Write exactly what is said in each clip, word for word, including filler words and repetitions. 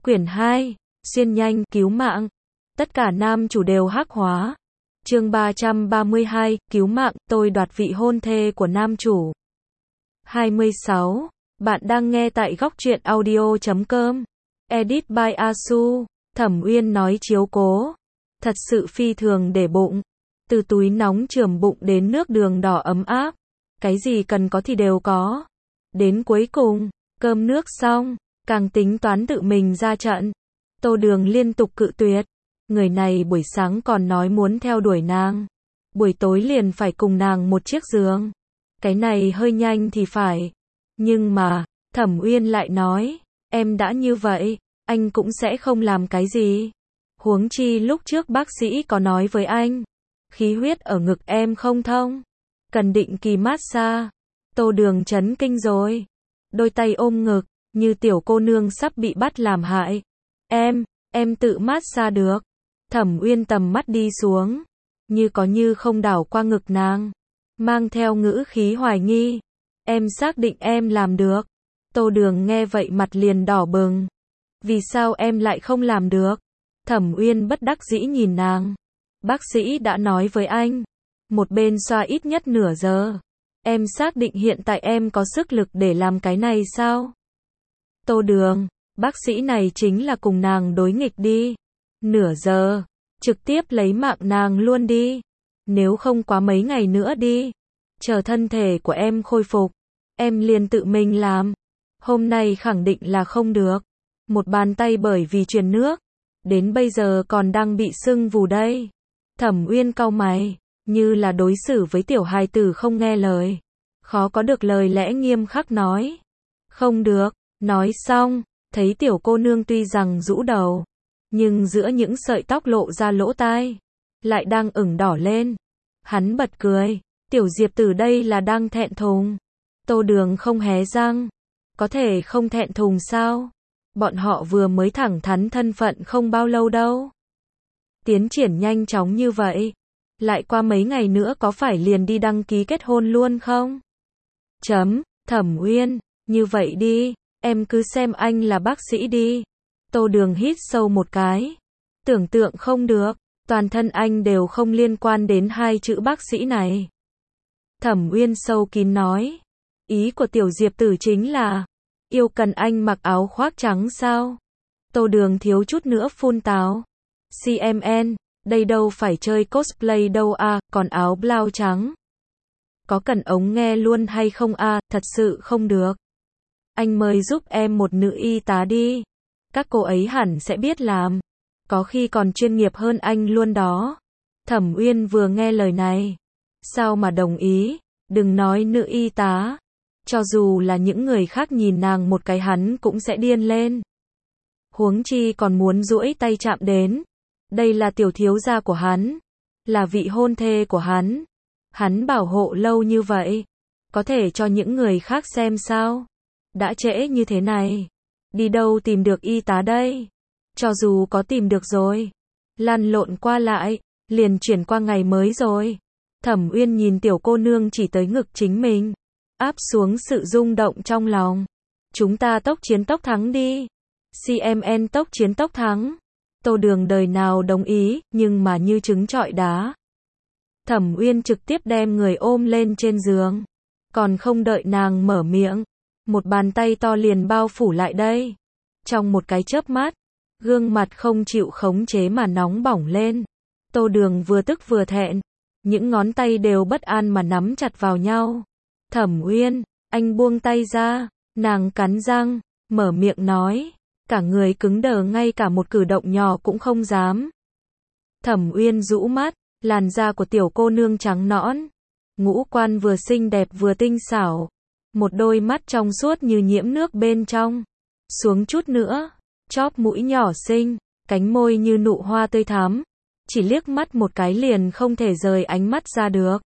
Quyển hai, xuyên nhanh, cứu mạng. Tất cả nam chủ đều hắc hóa. Chương ba trăm ba mươi hai, cứu mạng, tôi đoạt vị hôn thê của nam chủ. hai mươi sáu. Bạn đang nghe tại góc truyện audio chấm com. Edit by Asu. Thẩm Uyên nói chiếu cố. Thật sự phi thường để bụng. Từ túi nóng chườm bụng đến nước đường đỏ ấm áp. Cái gì cần có thì đều có. Đến cuối cùng, cơm nước xong, càng tính toán tự mình ra trận. Tô Đường liên tục cự tuyệt. Người này buổi sáng còn nói muốn theo đuổi nàng. Buổi tối liền phải cùng nàng một chiếc giường. Cái này hơi nhanh thì phải. Nhưng mà, Thẩm Uyên lại nói, em đã như vậy, anh cũng sẽ không làm cái gì. Huống chi lúc trước bác sĩ có nói với anh, khí huyết ở ngực em không thông, cần định kỳ massage. Tô Đường chấn kinh rồi. Đôi tay ôm ngực, như tiểu cô nương sắp bị bắt làm hại. Em, em tự massage được. Thẩm Uyên tầm mắt đi xuống, như có như không đảo qua ngực nàng, mang theo ngữ khí hoài nghi. Em xác định em làm được. Tô Đường nghe vậy mặt liền đỏ bừng. Vì sao em lại không làm được? Thẩm Uyên bất đắc dĩ nhìn nàng. Bác sĩ đã nói với anh, một bên xoa ít nhất nửa giờ. Em xác định hiện tại em có sức lực để làm cái này sao? Tô Đường, bác sĩ này chính là cùng nàng đối nghịch đi. Nửa giờ, trực tiếp lấy mạng nàng luôn đi. Nếu không quá mấy ngày nữa đi. Chờ thân thể của em khôi phục, em liền tự mình làm. Hôm nay khẳng định là không được. Một bàn tay bởi vì truyền nước, đến bây giờ còn đang bị sưng vù đây. Thẩm Uyên cau mày, như là đối xử với tiểu hài tử không nghe lời. Khó có được lời lẽ nghiêm khắc nói. Không được, nói xong, thấy tiểu cô nương tuy rằng rũ đầu, nhưng giữa những sợi tóc lộ ra lỗ tai, lại đang ửng đỏ lên. Hắn bật cười, tiểu Diệp Tử đây là đang thẹn thùng. Tô Đường không hé răng, có thể không thẹn thùng sao? Bọn họ vừa mới thẳng thắn thân phận không bao lâu đâu. Tiến triển nhanh chóng như vậy, lại qua mấy ngày nữa có phải liền đi đăng ký kết hôn luôn không? Chấm, Thẩm Uyên, như vậy đi, em cứ xem anh là bác sĩ đi. Tô Đường hít sâu một cái. Tưởng tượng không được, toàn thân anh đều không liên quan đến hai chữ bác sĩ này. Thẩm Uyên sâu kín nói, ý của tiểu Diệp Tử chính là, yêu cần anh mặc áo khoác trắng sao? Tô Đường thiếu chút nữa phun táo. xê em en, đây đâu phải chơi cosplay đâu à, còn áo blau trắng. Có cần ống nghe luôn hay không à, thật sự không được. Anh mời giúp em một nữ y tá đi. Các cô ấy hẳn sẽ biết làm. Có khi còn chuyên nghiệp hơn anh luôn đó. Thẩm Uyên vừa nghe lời này. Sao mà đồng ý, đừng nói nữ y tá. Cho dù là những người khác nhìn nàng một cái hắn cũng sẽ điên lên. Huống chi còn muốn duỗi tay chạm đến. Đây là tiểu thiếu gia của hắn. Là vị hôn thê của hắn. Hắn bảo hộ lâu như vậy. Có thể cho những người khác xem sao? Đã trễ như thế này. Đi đâu tìm được y tá đây? Cho dù có tìm được rồi. Lăn lộn qua lại. Liền chuyển qua ngày mới rồi. Thẩm Uyên nhìn tiểu cô nương chỉ tới ngực chính mình. Áp xuống sự rung động trong lòng. Chúng ta tốc chiến tốc thắng đi. xê em en tốc chiến tốc thắng. Tô Đường đời nào đồng ý, nhưng mà như trứng trọi đá. Thẩm Uyên trực tiếp đem người ôm lên trên giường. Còn không đợi nàng mở miệng, một bàn tay to liền bao phủ lại đây. Trong một cái chớp mắt, gương mặt không chịu khống chế mà nóng bỏng lên. Tô Đường vừa tức vừa thẹn, những ngón tay đều bất an mà nắm chặt vào nhau. Thẩm Uyên, anh buông tay ra. Nàng cắn răng, mở miệng nói, cả người cứng đờ ngay cả một cử động nhỏ cũng không dám. Thẩm Uyên rũ mắt, làn da của tiểu cô nương trắng nõn, ngũ quan vừa xinh đẹp vừa tinh xảo, một đôi mắt trong suốt như nhiễm nước bên trong. Xuống chút nữa, chóp mũi nhỏ xinh, cánh môi như nụ hoa tươi thắm, chỉ liếc mắt một cái liền không thể rời ánh mắt ra được.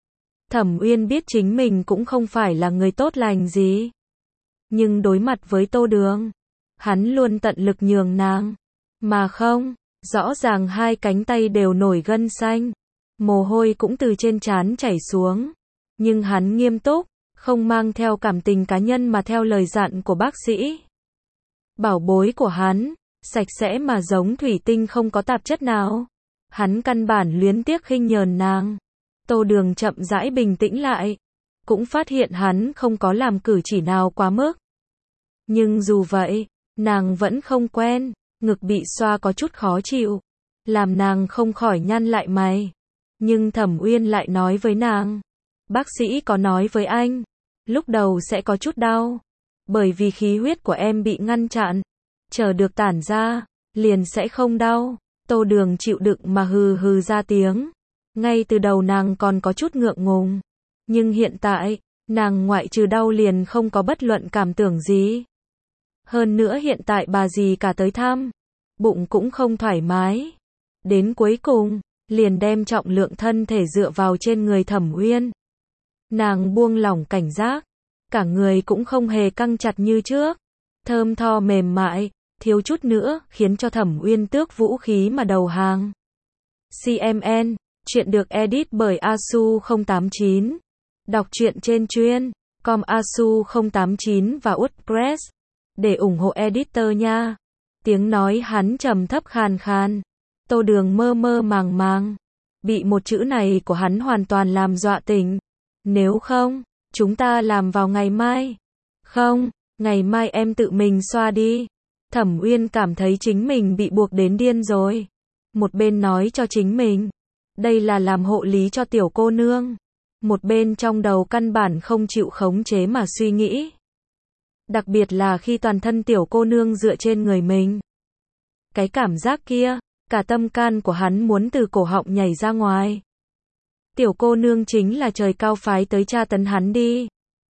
Thẩm Uyên biết chính mình cũng không phải là người tốt lành gì, nhưng đối mặt với Tô Đường, hắn luôn tận lực nhường nàng, mà không, rõ ràng hai cánh tay đều nổi gân xanh, mồ hôi cũng từ trên trán chảy xuống, nhưng hắn nghiêm túc, không mang theo cảm tình cá nhân mà theo lời dặn của bác sĩ. Bảo bối của hắn, sạch sẽ mà giống thủy tinh không có tạp chất nào. Hắn căn bản luyến tiếc khinh nhờn nàng. Tô Đường chậm rãi bình tĩnh lại, cũng phát hiện hắn không có làm cử chỉ nào quá mức. Nhưng dù vậy, nàng vẫn không quen, ngực bị xoa có chút khó chịu, làm nàng không khỏi nhăn lại mày. Nhưng Thẩm Uyên lại nói với nàng, bác sĩ có nói với anh, lúc đầu sẽ có chút đau, bởi vì khí huyết của em bị ngăn chặn, chờ được tản ra, liền sẽ không đau. Tô Đường chịu đựng mà hừ hừ ra tiếng. Ngay từ đầu nàng còn có chút ngượng ngùng, nhưng hiện tại, nàng ngoại trừ đau liền không có bất luận cảm tưởng gì. Hơn nữa hiện tại bà dì cả tới thăm, bụng cũng không thoải mái. Đến cuối cùng, liền đem trọng lượng thân thể dựa vào trên người Thẩm Uyên. Nàng buông lỏng cảnh giác, cả người cũng không hề căng chặt như trước, thơm tho mềm mại, thiếu chút nữa khiến cho Thẩm Uyên tước vũ khí mà đầu hàng. xê em en, chuyện được edit bởi Asu không tám chín. Đọc truyện trên chuyên com Asu không tám chín và WordPress để ủng hộ editor nha. Tiếng nói hắn trầm thấp khàn khàn. Tô Đường mơ mơ màng màng, bị một chữ này của hắn hoàn toàn làm dọa tỉnh. Nếu không, chúng ta làm vào ngày mai. Không, ngày mai em tự mình xoa đi. Thẩm Uyên cảm thấy chính mình bị buộc đến điên rồi. Một bên nói cho chính mình, đây là làm hộ lý cho tiểu cô nương. Một bên trong đầu căn bản không chịu khống chế mà suy nghĩ. Đặc biệt là khi toàn thân tiểu cô nương dựa trên người mình. Cái cảm giác kia, cả tâm can của hắn muốn từ cổ họng nhảy ra ngoài. Tiểu cô nương chính là trời cao phái tới tra tấn hắn đi.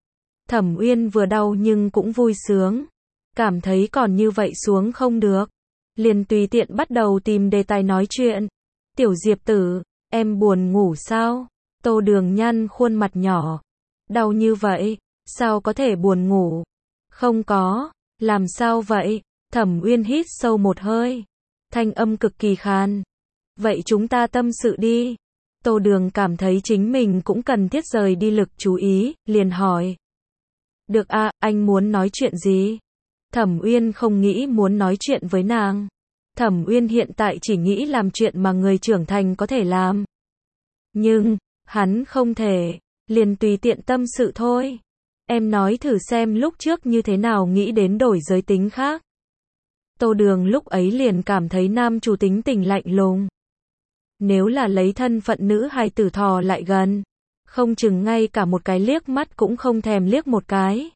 Thẩm Uyên vừa đau nhưng cũng vui sướng. Cảm thấy còn như vậy xuống không được. Liền tùy tiện bắt đầu tìm đề tài nói chuyện. Tiểu Diệp tử, em buồn ngủ sao? Tô Đường nhăn khuôn mặt nhỏ. Đau như vậy, sao có thể buồn ngủ? Không có, làm sao vậy? Thẩm Uyên hít sâu một hơi. Thanh âm cực kỳ khàn. Vậy chúng ta tâm sự đi. Tô Đường cảm thấy chính mình cũng cần thiết rời đi lực chú ý, liền hỏi. Được a, à, anh muốn nói chuyện gì? Thẩm Uyên không nghĩ muốn nói chuyện với nàng. Thẩm Uyên hiện tại chỉ nghĩ làm chuyện mà người trưởng thành có thể làm. Nhưng, hắn không thể, liền tùy tiện tâm sự thôi. Em nói thử xem lúc trước như thế nào nghĩ đến đổi giới tính khác. Tô Đường lúc ấy liền cảm thấy nam chủ tính tình lạnh lùng. Nếu là lấy thân phận nữ hài tử thò lại gần, không chừng ngay cả một cái liếc mắt cũng không thèm liếc một cái.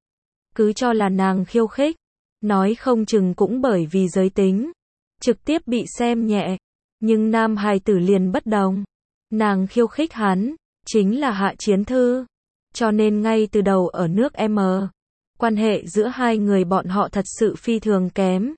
Cứ cho là nàng khiêu khích, nói không chừng cũng bởi vì giới tính, trực tiếp bị xem nhẹ. Nhưng nam hài tử liền bất đồng. Nàng khiêu khích hắn, chính là Hạ Chiến Thư. Cho nên ngay từ đầu ở nước M, quan hệ giữa hai người bọn họ thật sự phi thường kém.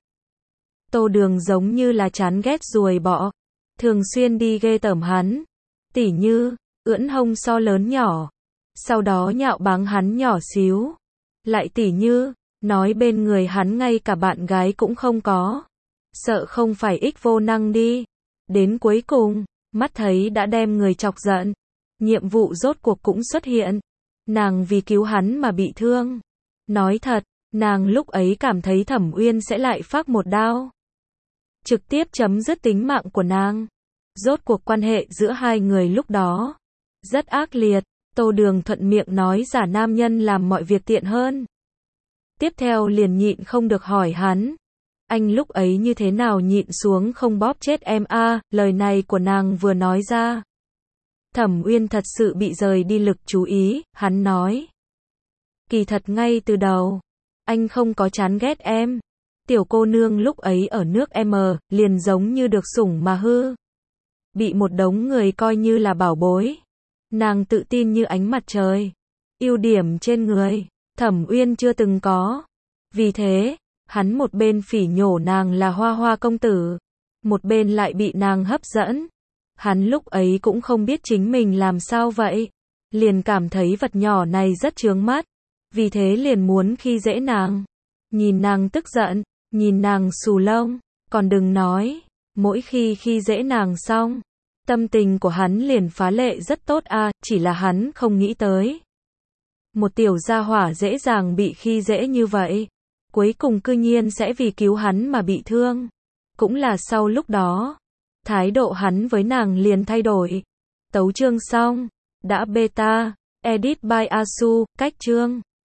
Tô Đường giống như là chán ghét ruồi bọ, thường xuyên đi ghê tởm hắn. Tỉ như, ưỡn hông so lớn nhỏ, sau đó nhạo báng hắn nhỏ xíu. Lại tỉ như, nói bên người hắn ngay cả bạn gái cũng không có. Sợ không phải ích vô năng đi. Đến cuối cùng, mắt thấy đã đem người chọc giận. Nhiệm vụ rốt cuộc cũng xuất hiện. Nàng vì cứu hắn mà bị thương. Nói thật, nàng lúc ấy cảm thấy Thẩm Uyên sẽ lại phác một đao, trực tiếp chấm dứt tính mạng của nàng. Rốt cuộc quan hệ giữa hai người lúc đó rất ác liệt. Tô Đường thuận miệng nói giả nam nhân làm mọi việc tiện hơn. Tiếp theo liền nhịn không được hỏi hắn, anh lúc ấy như thế nào nhịn xuống không bóp chết em a? À, lời này của nàng vừa nói ra, Thẩm Uyên thật sự bị rời đi lực chú ý. Hắn nói, kỳ thật ngay từ đầu, anh không có chán ghét em. Tiểu cô nương lúc ấy ở nước M, liền giống như được sủng mà hư. Bị một đống người coi như là bảo bối. Nàng tự tin như ánh mặt trời. Ưu điểm trên người, Thẩm Uyên chưa từng có. Vì thế, hắn một bên phỉ nhổ nàng là hoa hoa công tử, một bên lại bị nàng hấp dẫn. Hắn lúc ấy cũng không biết chính mình làm sao vậy. Liền cảm thấy vật nhỏ này rất chướng mắt. Vì thế liền muốn khi dễ nàng. Nhìn nàng tức giận, nhìn nàng xù lông. Còn đừng nói, mỗi khi khi dễ nàng xong, tâm tình của hắn liền phá lệ rất tốt a, à, chỉ là hắn không nghĩ tới. Một tiểu gia hỏa dễ dàng bị khi dễ như vậy. cuối cùng cư nhiên sẽ vì cứu hắn mà bị thương. Cũng là sau lúc đó, thái độ hắn với nàng liền thay đổi. Tấu chương xong. Đã beta. Edit by Asu. Cách chương.